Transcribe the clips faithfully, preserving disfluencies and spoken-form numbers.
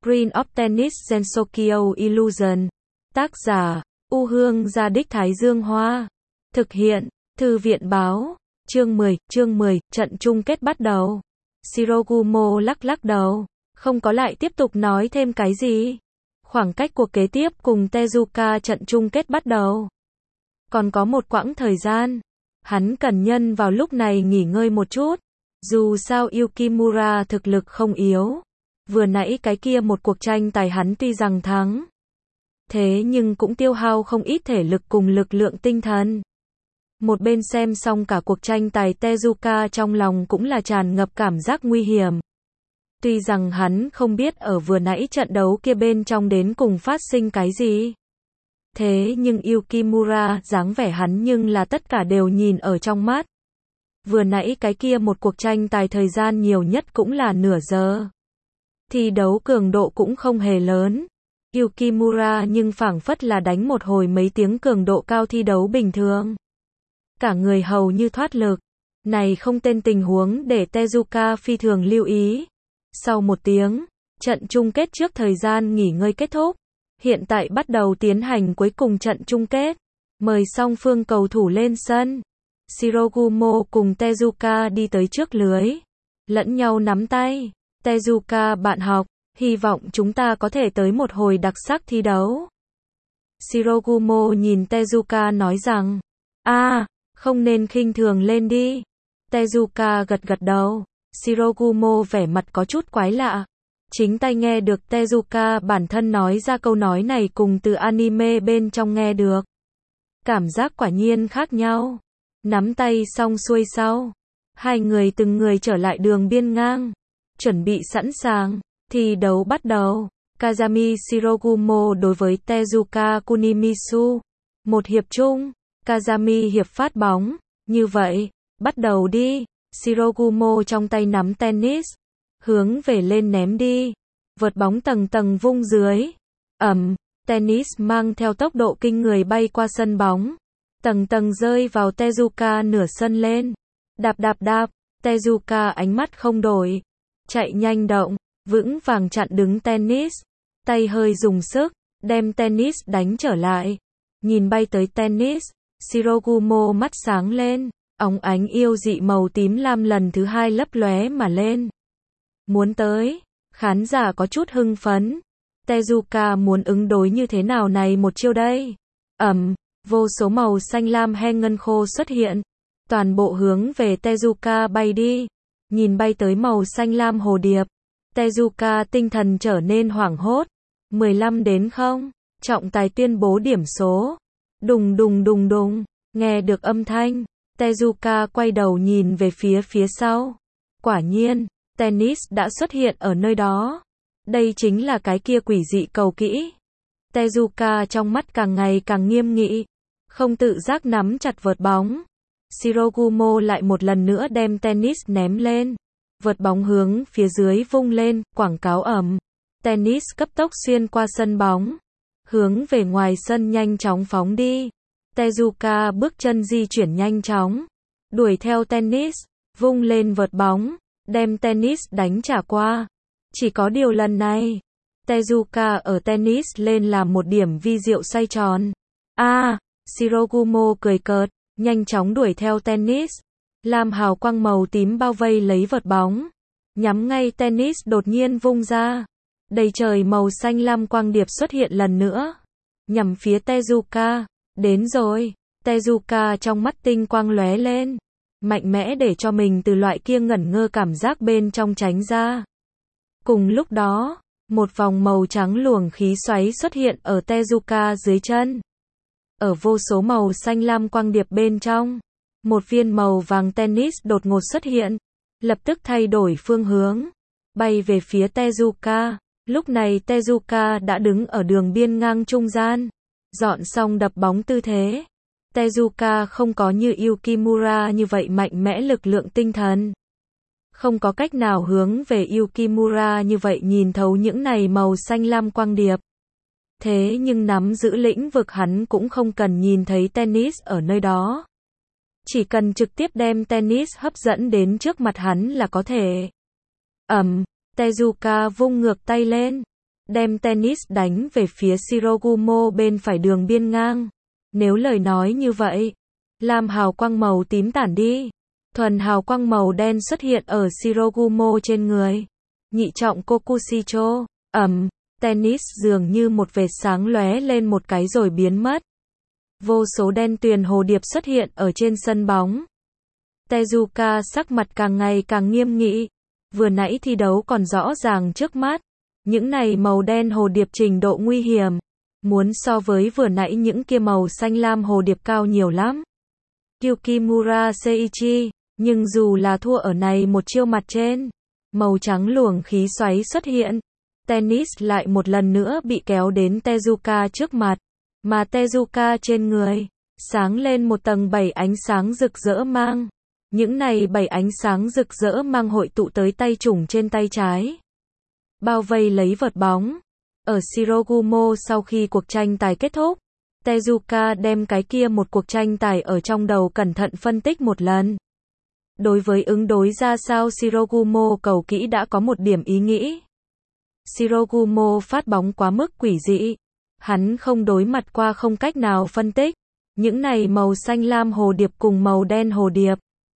Green of Tennis Gensokyo Illusion. Tác giả, U Hương Gia Đích Thái Dương Hoa. Thực hiện, Thư viện Báo. Chương mười, chương mười, trận chung kết bắt đầu. Shirogumo lắc lắc đầu, không có lại tiếp tục nói thêm cái gì. Khoảng cách cuộc kế tiếp cùng Tezuka trận chung kết bắt đầu. Còn có một quãng thời gian, hắn cần nhân vào lúc này nghỉ ngơi một chút. Dù sao Yukimura thực lực không yếu. Vừa nãy cái kia một cuộc tranh tài hắn tuy rằng thắng, thế nhưng cũng tiêu hao không ít thể lực cùng lực lượng tinh thần. Một bên xem xong cả cuộc tranh tài, Tezuka trong lòng cũng là tràn ngập cảm giác nguy hiểm. Tuy rằng hắn không biết ở vừa nãy trận đấu kia bên trong đến cùng phát sinh cái gì. Thế nhưng Yukimura, dáng vẻ hắn nhưng là tất cả đều nhìn ở trong mắt. Vừa nãy cái kia một cuộc tranh tài thời gian nhiều nhất cũng là nửa giờ. Thi đấu cường độ cũng không hề lớn. Yukimura nhưng phảng phất là đánh một hồi mấy tiếng cường độ cao thi đấu bình thường. Cả người hầu như thoát lực. Này không tên tình huống để Tezuka phi thường lưu ý. Sau một tiếng, trận chung kết trước thời gian nghỉ ngơi kết thúc. Hiện tại bắt đầu tiến hành cuối cùng trận chung kết. Mời song phương cầu thủ lên sân. Shirogumo cùng Tezuka đi tới trước lưới. Lẫn nhau nắm tay. Tezuka bạn học, hy vọng chúng ta có thể tới một hồi đặc sắc thi đấu. Shirogumo nhìn Tezuka nói rằng, a, à, không nên khinh thường lên đi. Tezuka gật gật đầu. Shirogumo vẻ mặt có chút quái lạ. Chính tay nghe được Tezuka bản thân nói ra câu nói này cùng từ anime bên trong nghe được. Cảm giác quả nhiên khác nhau. Nắm tay xong xuôi sau, hai người từng người trở lại đường biên ngang. Chuẩn bị sẵn sàng, thi đấu bắt đầu. Kazami Shirogumo đối với Tezuka Kunimisu. Một hiệp chung, Kazami hiệp phát bóng. Như vậy, bắt đầu đi. Shirogumo trong tay nắm tennis, hướng về lên ném đi. Vợt bóng tầng tầng vung dưới. Ầm, tennis mang theo tốc độ kinh người bay qua sân bóng. Tầng tầng rơi vào Tezuka nửa sân lên. Đạp đạp đạp, Tezuka ánh mắt không đổi. Chạy nhanh động, vững vàng chặn đứng tennis. Tay hơi dùng sức, đem tennis đánh trở lại. Nhìn bay tới tennis, Shirogumo mắt sáng lên. Óng ánh yêu dị màu tím lam lần thứ hai lấp lóe mà lên. Muốn tới, khán giả có chút hưng phấn. Tezuka muốn ứng đối như thế nào này một chiêu đây? Ầm, vô số màu xanh lam hay ngân khô xuất hiện. Toàn bộ hướng về Tezuka bay đi. Nhìn bay tới màu xanh lam hồ điệp, Tezuka tinh thần trở nên hoảng hốt. mười lăm đến không, trọng tài tuyên bố điểm số. Đùng đùng đùng đùng, nghe được âm thanh, Tezuka quay đầu nhìn về phía phía sau. Quả nhiên, tennis đã xuất hiện ở nơi đó. Đây chính là cái kia quỷ dị cầu kỹ. Tezuka trong mắt càng ngày càng nghiêm nghị, không tự giác nắm chặt vợt bóng. Shirogumo lại một lần nữa đem tennis ném lên. Vợt bóng hướng phía dưới vung lên, quảng cáo ầm. Tennis cấp tốc xuyên qua sân bóng, hướng về ngoài sân nhanh chóng phóng đi. Tezuka bước chân di chuyển nhanh chóng, đuổi theo tennis, vung lên vợt bóng, đem tennis đánh trả qua. Chỉ có điều lần này, Tezuka ở tennis lên làm một điểm vi diệu xoay tròn. A, à, Shirogumo cười cợt, nhanh chóng đuổi theo tennis. Lam hào quang màu tím bao vây lấy vợt bóng, nhắm ngay tennis đột nhiên vung ra. Đầy trời màu xanh lam quang điệp xuất hiện lần nữa, nhằm phía Tezuka. Đến rồi, Tezuka trong mắt tinh quang lóe lên, mạnh mẽ để cho mình từ loại kia ngẩn ngơ cảm giác bên trong tránh ra. Cùng lúc đó, một vòng màu trắng luồng khí xoáy xuất hiện ở Tezuka dưới chân. Ở vô số màu xanh lam quang điệp bên trong, một viên màu vàng tennis đột ngột xuất hiện, lập tức thay đổi phương hướng, bay về phía Tezuka. Lúc này Tezuka đã đứng ở đường biên ngang trung gian, dọn xong đập bóng tư thế. Tezuka không có như Yukimura như vậy mạnh mẽ lực lượng tinh thần. Không có cách nào hướng về Yukimura như vậy nhìn thấu những này màu xanh lam quang điệp. Thế nhưng nắm giữ lĩnh vực hắn cũng không cần nhìn thấy tennis ở nơi đó. Chỉ cần trực tiếp đem tennis hấp dẫn đến trước mặt hắn là có thể. Ầm, Tezuka vung ngược tay lên. đem tennis đánh về phía Shirogumo bên phải đường biên ngang. Nếu lời nói như vậy, làm hào quang màu tím tản đi. Thuần hào quang màu đen xuất hiện ở Shirogumo trên người. Nhị trọng Kokushicho, ầm, tennis dường như một vệt sáng lóe lên một cái rồi biến mất. Vô số đen tuyền hồ điệp xuất hiện ở trên sân bóng. Tezuka sắc mặt càng ngày càng nghiêm nghị. Vừa nãy thi đấu còn rõ ràng trước mắt. Những này màu đen hồ điệp trình độ nguy hiểm. Muốn so với vừa nãy những kia màu xanh lam hồ điệp cao nhiều lắm. Yukimura Seiichi, nhưng dù là thua ở này một chiêu mặt trên, màu trắng luồng khí xoáy xuất hiện. Tennis lại một lần nữa bị kéo đến Tezuka trước mặt, mà Tezuka trên người, sáng lên một tầng bảy ánh sáng rực rỡ mang. Những này bảy ánh sáng rực rỡ mang hội tụ tới tay trùng trên tay trái. Bao vây lấy vợt bóng. Ở Shirogumo sau khi cuộc tranh tài kết thúc, Tezuka đem cái kia một cuộc tranh tài ở trong đầu cẩn thận phân tích một lần. Đối với ứng đối ra sao Shirogumo cầu kỹ đã có một điểm ý nghĩ. Shirogumo phát bóng quá mức quỷ dị. Hắn không đối mặt qua không cách nào phân tích. Những này màu xanh lam hồ điệp cùng màu đen hồ điệp.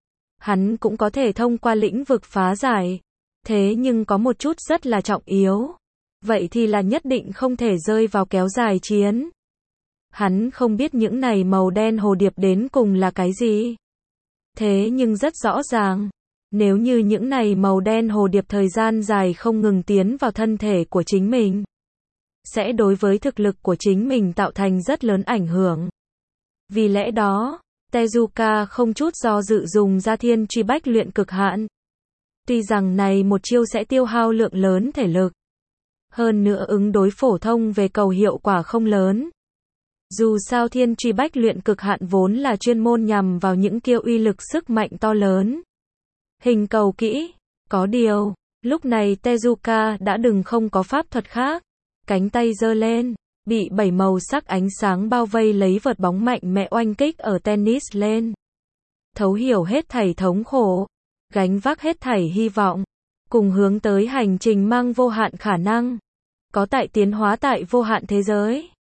Hắn cũng có thể thông qua lĩnh vực phá giải. Thế nhưng có một chút rất là trọng yếu. Vậy thì là nhất định không thể rơi vào kéo dài chiến. Hắn không biết những này màu đen hồ điệp đến cùng là cái gì. Thế nhưng rất rõ ràng, nếu như những này màu đen hồ điệp thời gian dài không ngừng tiến vào thân thể của chính mình, sẽ đối với thực lực của chính mình tạo thành rất lớn ảnh hưởng. Vì lẽ đó, Tezuka không chút do dự dùng ra thiên truy bách luyện cực hạn. Tuy rằng này một chiêu sẽ tiêu hao lượng lớn thể lực. Hơn nữa ứng đối phổ thông về cầu hiệu quả không lớn. Dù sao thiên truy bách luyện cực hạn vốn là chuyên môn nhằm vào những kiêu uy lực sức mạnh to lớn. Hình cầu kỹ. Có điều, lúc này Tezuka đã đừng không có pháp thuật khác. Cánh tay giơ lên, bị bảy màu sắc ánh sáng bao vây lấy vợt bóng mạnh mẽ oanh kích ở tennis lên. Thấu hiểu hết thảy thống khổ, gánh vác hết thảy hy vọng, cùng hướng tới hành trình mang vô hạn khả năng. Có tại tiến hóa tại vô hạn thế giới.